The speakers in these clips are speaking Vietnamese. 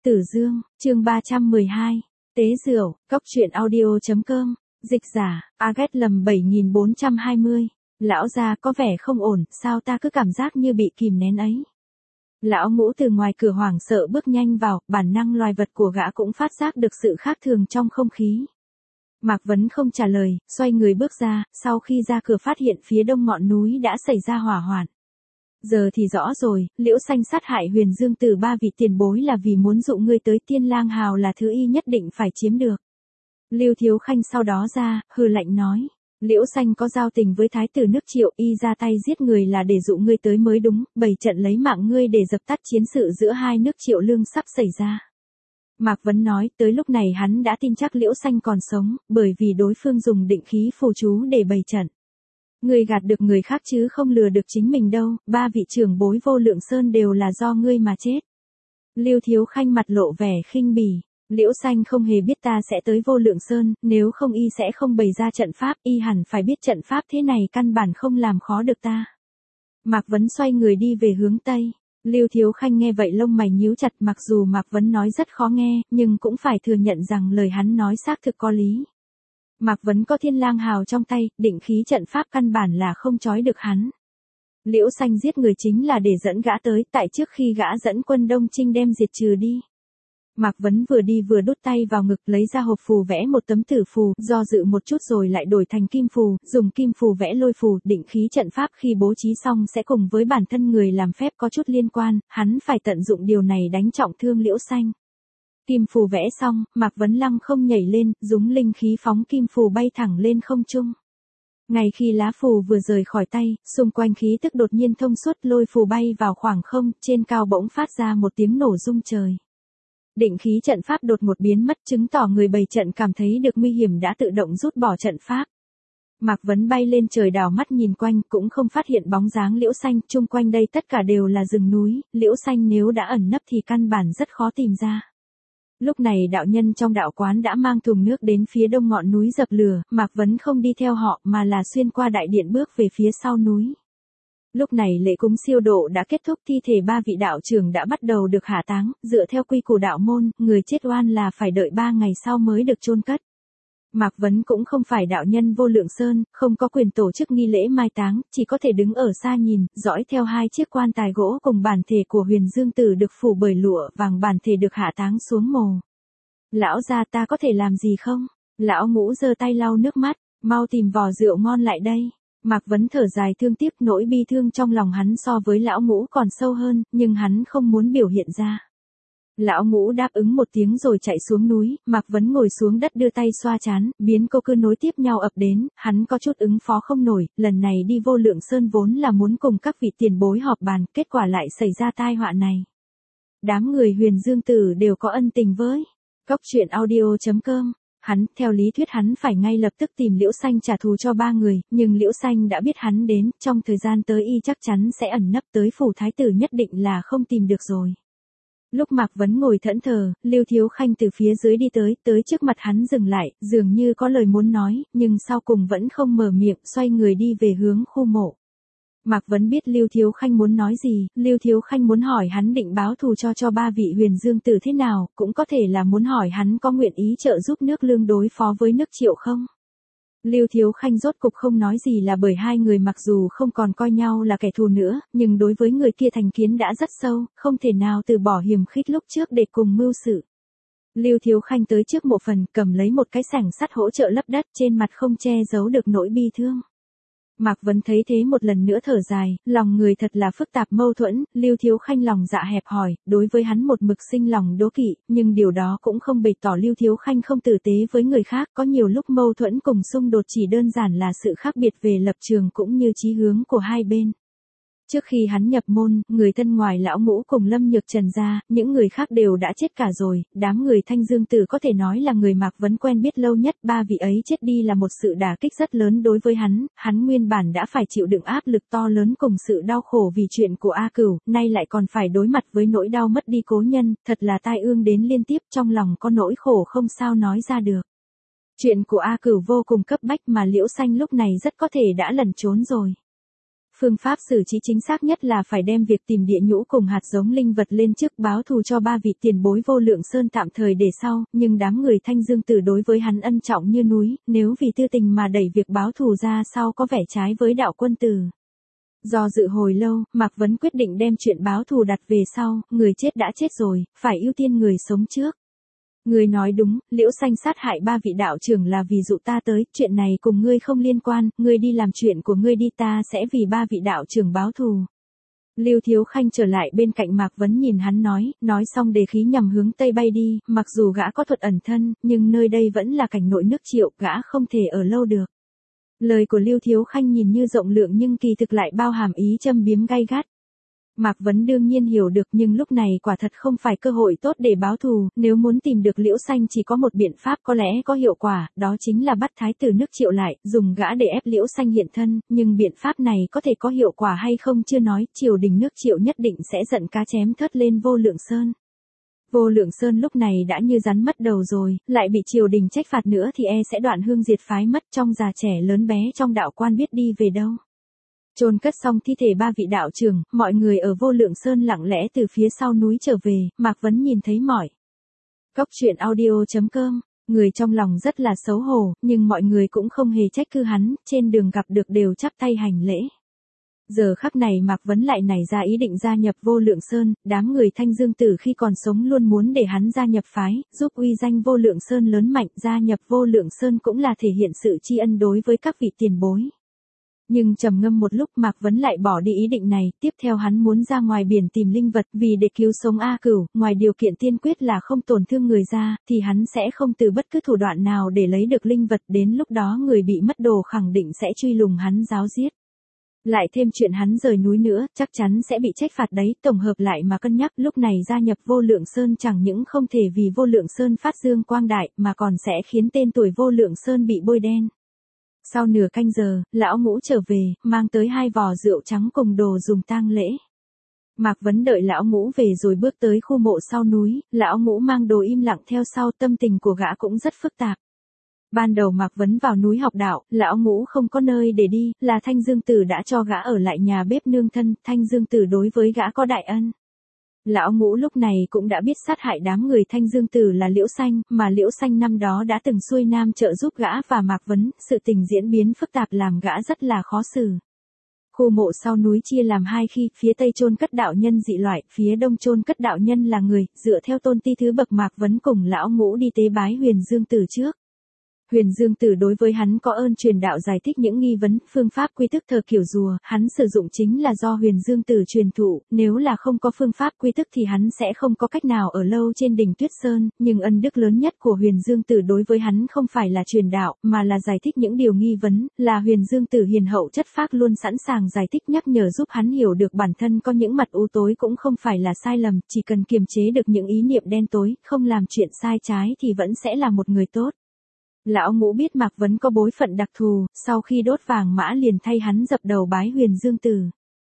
Tử Dương, chương 312, Tế Rượu, Cốc truyện audio.com, dịch giả, Agat lầm 7420, lão gia có vẻ không ổn, sao ta cứ cảm giác như bị kìm nén ấy. Lão Ngũ từ ngoài cửa hoảng sợ bước nhanh vào, bản năng loài vật của gã cũng phát giác được sự khác thường trong không khí. Mạc Vấn không trả lời, xoay người bước ra, sau khi ra cửa phát hiện phía đông ngọn núi đã xảy ra hỏa hoạn. Giờ thì rõ rồi, Liễu Xanh sát hại Huyền Dương Tử ba vị tiền bối là vì muốn dụ ngươi tới Tiên Lang Hào là thứ y nhất định phải chiếm được. Lưu Thiếu Khanh sau đó ra, hừ lạnh nói. Liễu Xanh có giao tình với thái tử nước Triệu, y ra tay giết người là để dụ ngươi tới mới đúng, bày trận lấy mạng ngươi để dập tắt chiến sự giữa hai nước Triệu Lương sắp xảy ra. Mạc Vấn nói, tới lúc này hắn đã tin chắc Liễu Xanh còn sống, bởi vì đối phương dùng định khí phù chú để bày trận. Ngươi gạt được người khác chứ không lừa được chính mình đâu, ba vị trưởng bối Vô Lượng Sơn đều là do ngươi mà chết. Lưu Thiếu Khanh mặt lộ vẻ khinh bỉ. Liễu Xanh không hề biết ta sẽ tới Vô Lượng Sơn, nếu không y sẽ không bày ra trận pháp, y hẳn phải biết trận pháp thế này căn bản không làm khó được ta. Mạc Vấn xoay người đi về hướng Tây. Lưu Thiếu Khanh nghe vậy lông mày nhíu chặt, mặc dù Mạc Vấn nói rất khó nghe, nhưng cũng phải thừa nhận rằng lời hắn nói xác thực có lý. Mạc Vấn có Thiên Lang Hào trong tay, định khí trận pháp căn bản là không trói được hắn. Liễu Xanh giết người chính là để dẫn gã tới, tại trước khi gã dẫn quân Đông Trinh đem diệt trừ đi. Mạc Vấn vừa đi vừa đút tay vào ngực lấy ra hộp phù vẽ một tấm tử phù, do dự một chút rồi lại đổi thành kim phù, dùng kim phù vẽ lôi phù, định khí trận pháp khi bố trí xong sẽ cùng với bản thân người làm phép có chút liên quan, hắn phải tận dụng điều này đánh trọng thương Liễu Xanh. Kim phù vẽ xong, Mạc Vấn lăng không nhảy lên, dùng linh khí phóng kim phù bay thẳng lên không trung. Ngay khi lá phù vừa rời khỏi tay, xung quanh khí tức đột nhiên thông suốt, lôi phù bay vào khoảng không, trên cao bỗng phát ra một tiếng nổ rung trời. Định khí trận pháp đột ngột biến mất, chứng tỏ người bày trận cảm thấy được nguy hiểm đã tự động rút bỏ trận pháp. Mạc Vấn bay lên trời đảo mắt nhìn quanh, cũng không phát hiện bóng dáng Liễu Xanh, chung quanh đây tất cả đều là rừng núi, Liễu Xanh nếu đã ẩn nấp thì căn bản rất khó tìm ra. Lúc này đạo nhân trong đạo quán đã mang thùng nước đến phía đông ngọn núi dập lửa, Mạc Vấn không đi theo họ mà là xuyên qua đại điện bước về phía sau núi. Lúc này lễ cúng siêu độ đã kết thúc, thi thể ba vị đạo trưởng đã bắt đầu được hạ táng, dựa theo quy củ đạo môn, người chết oan là phải đợi 3 ngày sau mới được chôn cất. Mạc Vấn cũng không phải đạo nhân Vô Lượng Sơn, không có quyền tổ chức nghi lễ mai táng, chỉ có thể đứng ở xa nhìn, dõi theo hai chiếc quan tài gỗ cùng bản thể của Huyền Dương Tử được phủ bởi lụa vàng, bản thể được hạ táng xuống mồ. Lão gia, ta có thể làm gì không? Lão Ngũ giơ tay lau nước mắt, mau tìm vò rượu ngon lại đây. Mạc Vấn thở dài thương tiếc, nỗi bi thương trong lòng hắn so với Lão Ngũ còn sâu hơn, nhưng hắn không muốn biểu hiện ra. Lão Ngũ đáp ứng một tiếng rồi chạy xuống núi, Mạc Vấn ngồi xuống đất đưa tay xoa trán, biến cô cứ nối tiếp nhau ập đến, hắn có chút ứng phó không nổi, lần này đi Vô Lượng Sơn vốn là muốn cùng các vị tiền bối họp bàn, kết quả lại xảy ra tai họa này. Đám người Huyền Dương Tử đều có ân tình với Cốc truyện audio.com. Hắn, theo lý thuyết hắn phải ngay lập tức tìm Liễu Xanh trả thù cho ba người, nhưng Liễu Xanh đã biết hắn đến, trong thời gian tới y chắc chắn sẽ ẩn nấp tới phủ thái tử, nhất định là không tìm được rồi. Lúc Mạc Vấn ngồi thẫn thờ, Lưu Thiếu Khanh từ phía dưới đi tới trước mặt hắn dừng lại, dường như có lời muốn nói, nhưng sau cùng vẫn không mở miệng, xoay người đi về hướng khu mộ. Mạc Vấn biết Lưu Thiếu Khanh muốn nói gì, Lưu Thiếu Khanh muốn hỏi hắn định báo thù cho ba vị Huyền Dương Tử thế nào, cũng có thể là muốn hỏi hắn có nguyện ý trợ giúp nước Lương đối phó với nước Triệu không. Lưu Thiếu Khanh rốt cục không nói gì là bởi hai người mặc dù không còn coi nhau là kẻ thù nữa, nhưng đối với người kia thành kiến đã rất sâu, không thể nào từ bỏ hiềm khích lúc trước để cùng mưu sự. Lưu Thiếu Khanh tới trước mộ phần, cầm lấy một cái xẻng sắt hỗ trợ lấp đất, trên mặt không che giấu được nỗi bi thương. Mạc Vấn thấy thế một lần nữa thở dài, lòng người thật là phức tạp mâu thuẫn, Lưu Thiếu Khanh lòng dạ hẹp hòi, đối với hắn một mực sinh lòng đố kỵ, nhưng điều đó cũng không bày tỏ Lưu Thiếu Khanh không tử tế với người khác, có nhiều lúc mâu thuẫn cùng xung đột chỉ đơn giản là sự khác biệt về lập trường cũng như chí hướng của hai bên. Trước khi hắn nhập môn, người thân ngoài Lão Ngũ cùng Lâm Nhược Trần ra, những người khác đều đã chết cả rồi, đám người Thanh Dương Tử có thể nói là người Mạc Vấn quen biết lâu nhất, ba vị ấy chết đi là một sự đả kích rất lớn đối với hắn nguyên bản đã phải chịu đựng áp lực to lớn cùng sự đau khổ vì chuyện của A Cửu, nay lại còn phải đối mặt với nỗi đau mất đi cố nhân, thật là tai ương đến liên tiếp, trong lòng có nỗi khổ không sao nói ra được. Chuyện của A Cửu vô cùng cấp bách mà Liễu Xanh lúc này rất có thể đã lẩn trốn rồi. Phương pháp xử trí chính xác nhất là phải đem việc tìm địa nhũ cùng hạt giống linh vật lên trước, báo thù cho ba vị tiền bối Vô Lượng Sơn tạm thời để sau, nhưng đám người Thanh Dương Tử đối với hắn ân trọng như núi, nếu vì tư tình mà đẩy việc báo thù ra sau có vẻ trái với đạo quân tử. Do dự hồi lâu, Mạc Vấn quyết định đem chuyện báo thù đặt về sau, người chết đã chết rồi, phải ưu tiên người sống trước. Ngươi nói đúng, Liễu Xanh sát hại ba vị đạo trưởng là vì dụ ta tới, chuyện này cùng ngươi không liên quan, ngươi đi làm chuyện của ngươi đi, ta sẽ vì ba vị đạo trưởng báo thù. Lưu Thiếu Khanh trở lại bên cạnh Mạc Vấn nhìn hắn nói xong đề khí nhằm hướng tây bay đi, mặc dù gã có thuật ẩn thân, nhưng nơi đây vẫn là cảnh nội nước Triệu, gã không thể ở lâu được. Lời của Lưu Thiếu Khanh nhìn như rộng lượng nhưng kỳ thực lại bao hàm ý châm biếm gay gắt. Mạc Vấn đương nhiên hiểu được, nhưng lúc này quả thật không phải cơ hội tốt để báo thù, nếu muốn tìm được Liễu Xanh chỉ có một biện pháp có lẽ có hiệu quả, đó chính là bắt thái tử nước Triệu lại, dùng gã để ép Liễu Xanh hiện thân, nhưng biện pháp này có thể có hiệu quả hay không chưa nói, triều đình nước Triệu nhất định sẽ giận cá chém thớt lên Vô Lượng Sơn. Vô Lượng Sơn lúc này đã như rắn mất đầu rồi, lại bị triều đình trách phạt nữa thì sẽ đoạn hương diệt phái mất, trong già trẻ lớn bé trong đạo quan biết đi về đâu. Chôn cất xong thi thể ba vị đạo trưởng, mọi người ở Vô Lượng Sơn lặng lẽ từ phía sau núi trở về, Mạc Vấn nhìn thấy mỏi. Cốc truyện audio.com, người trong lòng rất là xấu hổ, nhưng mọi người cũng không hề trách cứ hắn, trên đường gặp được đều chắp tay hành lễ. Giờ khắc này Mạc Vấn lại nảy ra ý định gia nhập Vô Lượng Sơn, đám người Thanh Dương Tử khi còn sống luôn muốn để hắn gia nhập phái, giúp uy danh Vô Lượng Sơn lớn mạnh, gia nhập Vô Lượng Sơn cũng là thể hiện sự tri ân đối với các vị tiền bối. Nhưng trầm ngâm một lúc Mạc Vấn lại bỏ đi ý định này, tiếp theo hắn muốn ra ngoài biển tìm linh vật vì để cứu sống A Cửu, ngoài điều kiện tiên quyết là không tổn thương người ra, thì hắn sẽ không từ bất cứ thủ đoạn nào để lấy được linh vật, đến lúc đó người bị mất đồ khẳng định sẽ truy lùng hắn giáo giết. Lại thêm chuyện hắn rời núi nữa, chắc chắn sẽ bị trách phạt đấy, tổng hợp lại mà cân nhắc, lúc này gia nhập Vô Lượng Sơn chẳng những không thể vì Vô Lượng Sơn phát dương quang đại, mà còn sẽ khiến tên tuổi Vô Lượng Sơn bị bôi đen. Sau nửa canh giờ, lão ngũ trở về, mang tới 2 vò rượu trắng cùng đồ dùng tang lễ. Mạc Vấn đợi lão ngũ về rồi bước tới khu mộ sau núi, lão ngũ mang đồ im lặng theo sau, tâm tình của gã cũng rất phức tạp. Ban đầu Mạc Vấn vào núi học đạo, lão ngũ không có nơi để đi, là Thanh Dương Tử đã cho gã ở lại nhà bếp nương thân, Thanh Dương Tử đối với gã có đại ân. Lão ngũ lúc này cũng đã biết sát hại đám người Thanh Dương Tử là Liễu Xanh, mà Liễu Xanh năm đó đã từng xuôi nam trợ giúp gã và Mạc Vấn, sự tình diễn biến phức tạp làm gã rất là khó xử. Khu mộ sau núi chia làm 2 khi, phía tây chôn cất đạo nhân dị loại, phía đông chôn cất đạo nhân là người, dựa theo tôn ti thứ bậc Mạc Vấn cùng lão ngũ đi tế bái Huyền Dương Tử trước. Huyền Dương Tử đối với hắn có ơn truyền đạo giải thích những nghi vấn, phương pháp quy tức thờ kiểu rùa, hắn sử dụng chính là do Huyền Dương Tử truyền thụ, nếu là không có phương pháp quy tức thì hắn sẽ không có cách nào ở lâu trên đỉnh Tuyết Sơn, nhưng ân đức lớn nhất của Huyền Dương Tử đối với hắn không phải là truyền đạo, mà là giải thích những điều nghi vấn, là Huyền Dương Tử hiền hậu chất phác luôn sẵn sàng giải thích nhắc nhở giúp hắn hiểu được bản thân có những mặt u tối cũng không phải là sai lầm, chỉ cần kiềm chế được những ý niệm đen tối, không làm chuyện sai trái thì vẫn sẽ là một người tốt. Lão ngũ biết Mạc Vấn có bối phận đặc thù, sau khi đốt vàng mã liền thay hắn dập đầu bái Huyền Dương Tử.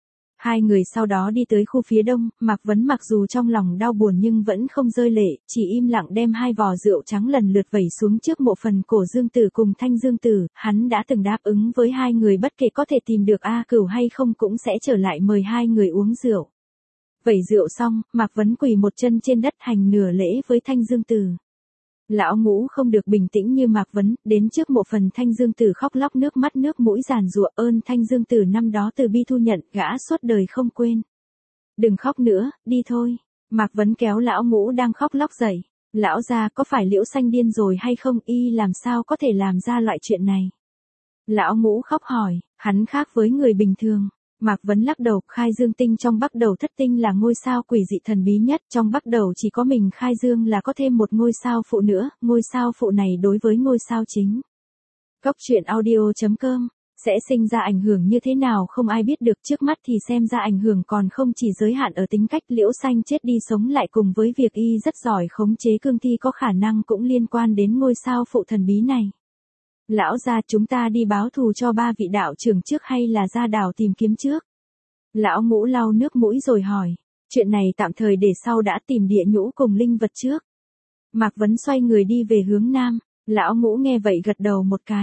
2 người sau đó đi tới khu phía đông, Mạc Vấn mặc dù trong lòng đau buồn nhưng vẫn không rơi lệ, chỉ im lặng đem 2 vò rượu trắng lần lượt vẩy xuống trước mộ phần cổ Dương Tử cùng Thanh Dương Tử, hắn đã từng đáp ứng với 2 người bất kể có thể tìm được A Cửu hay không cũng sẽ trở lại mời 2 người uống rượu. Vẩy rượu xong, Mạc Vấn quỳ một chân trên đất hành nửa lễ với Thanh Dương Tử. Lão ngũ không được bình tĩnh như Mạc Vấn, đến trước mộ phần Thanh Dương Tử khóc lóc nước mắt nước mũi giàn giụa, ơn Thanh Dương Tử năm đó từ bi thu nhận, gã suốt đời không quên. Đừng khóc nữa, đi thôi. Mạc Vấn kéo lão ngũ đang khóc lóc dậy. Lão gia có phải Liễu Xanh điên rồi hay không, y làm sao có thể làm ra loại chuyện này? Lão ngũ khóc hỏi, hắn khác với người bình thường. Mạc Vấn lắc đầu, Khai Dương tinh trong Bắc Đầu Thất tinh là ngôi sao quỷ dị thần bí nhất, trong Bắc Đầu chỉ có mình Khai Dương là có thêm một ngôi sao phụ nữa, ngôi sao phụ này đối với ngôi sao chính. Cốc truyện audio.com, sẽ sinh ra ảnh hưởng như thế nào không ai biết được, trước mắt thì xem ra ảnh hưởng còn không chỉ giới hạn ở tính cách, Liễu Xanh chết đi sống lại cùng với việc y rất giỏi khống chế cương thi có khả năng cũng liên quan đến ngôi sao phụ thần bí này. Lão gia, chúng ta đi báo thù cho 3 vị đạo trưởng trước hay là ra đảo tìm kiếm trước? Lão ngũ lau nước mũi rồi hỏi, chuyện này tạm thời để sau đã, tìm địa nhũ cùng linh vật trước. Mạc Vấn xoay người đi về hướng nam, lão ngũ nghe vậy gật đầu một cái.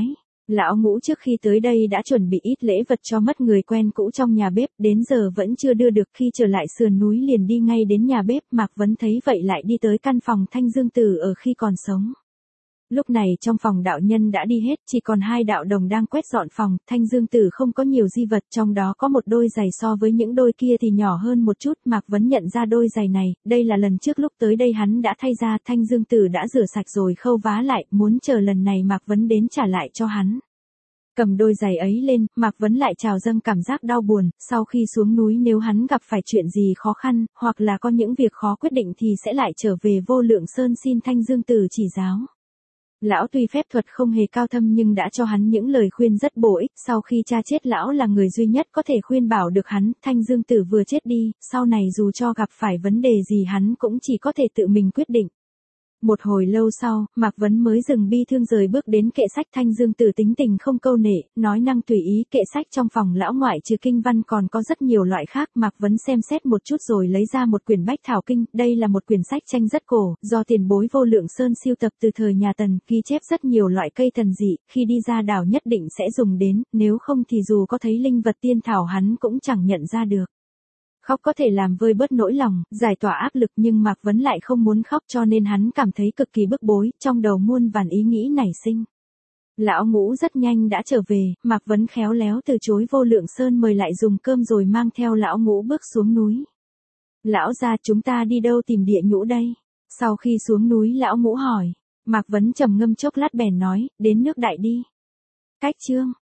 Lão Ngũ trước khi tới đây đã chuẩn bị ít lễ vật cho mất người quen cũ trong nhà bếp, đến giờ vẫn chưa đưa được. Khi trở lại sườn núi liền đi ngay đến nhà bếp, Mạc Vấn thấy vậy lại đi tới căn phòng Thanh Dương Tử ở khi còn sống. Lúc này trong phòng đạo nhân đã đi hết, chỉ còn hai đạo đồng đang quét dọn phòng. Thanh Dương Tử không có nhiều di vật, trong đó có một đôi giày so với những đôi kia thì nhỏ hơn một chút. Mạc Vấn nhận ra đôi giày này, đây là lần trước lúc tới đây hắn đã thay ra. Thanh Dương Tử đã rửa sạch rồi khâu vá lại, muốn chờ lần này Mạc Vấn đến trả lại cho hắn. Cầm đôi giày ấy lên, Mạc Vấn lại trào dâng cảm giác đau buồn. Sau khi xuống núi nếu hắn gặp phải chuyện gì khó khăn, hoặc là có những việc khó quyết định thì sẽ lại trở về Vô Lượng Sơn xin Thanh Dương Tử chỉ giáo. Lão tuy phép thuật không hề cao thâm nhưng đã cho hắn những lời khuyên rất bổ ích. Sau khi cha chết lão là người duy nhất có thể khuyên bảo được hắn. Thanh Dương Tử vừa chết đi, sau này dù cho gặp phải vấn đề gì hắn cũng chỉ có thể tự mình quyết định. Một hồi lâu sau, Mạc Vấn mới dừng bi thương rời bước đến kệ sách. Thanh Dương Tử tính tình không câu nệ, nói năng tùy ý. Kệ sách trong phòng lão ngoại trừ kinh văn còn có rất nhiều loại khác. Mạc Vấn xem xét một chút rồi lấy ra một quyển Bách Thảo Kinh. Đây là một quyển sách tranh rất cổ, do tiền bối Vô Lượng Sơn sưu tập từ thời nhà Tần, ghi chép rất nhiều loại cây thần dị, khi đi ra đảo nhất định sẽ dùng đến, nếu không thì dù có thấy linh vật tiên thảo hắn cũng chẳng nhận ra được. Khóc có thể làm vơi bớt nỗi lòng, giải tỏa áp lực nhưng Mạc Vấn lại không muốn khóc cho nên hắn cảm thấy cực kỳ bức bối, trong đầu muôn vàn ý nghĩ nảy sinh. Lão Ngũ rất nhanh đã trở về, Mạc Vấn khéo léo từ chối Vô Lượng Sơn mời lại dùng cơm rồi mang theo Lão Ngũ bước xuống núi. Lão gia chúng ta đi đâu tìm địa nhũ đây? Sau khi xuống núi Lão Ngũ hỏi, Mạc Vấn trầm ngâm chốc lát bèn nói, đến nước Đại đi. Cách chương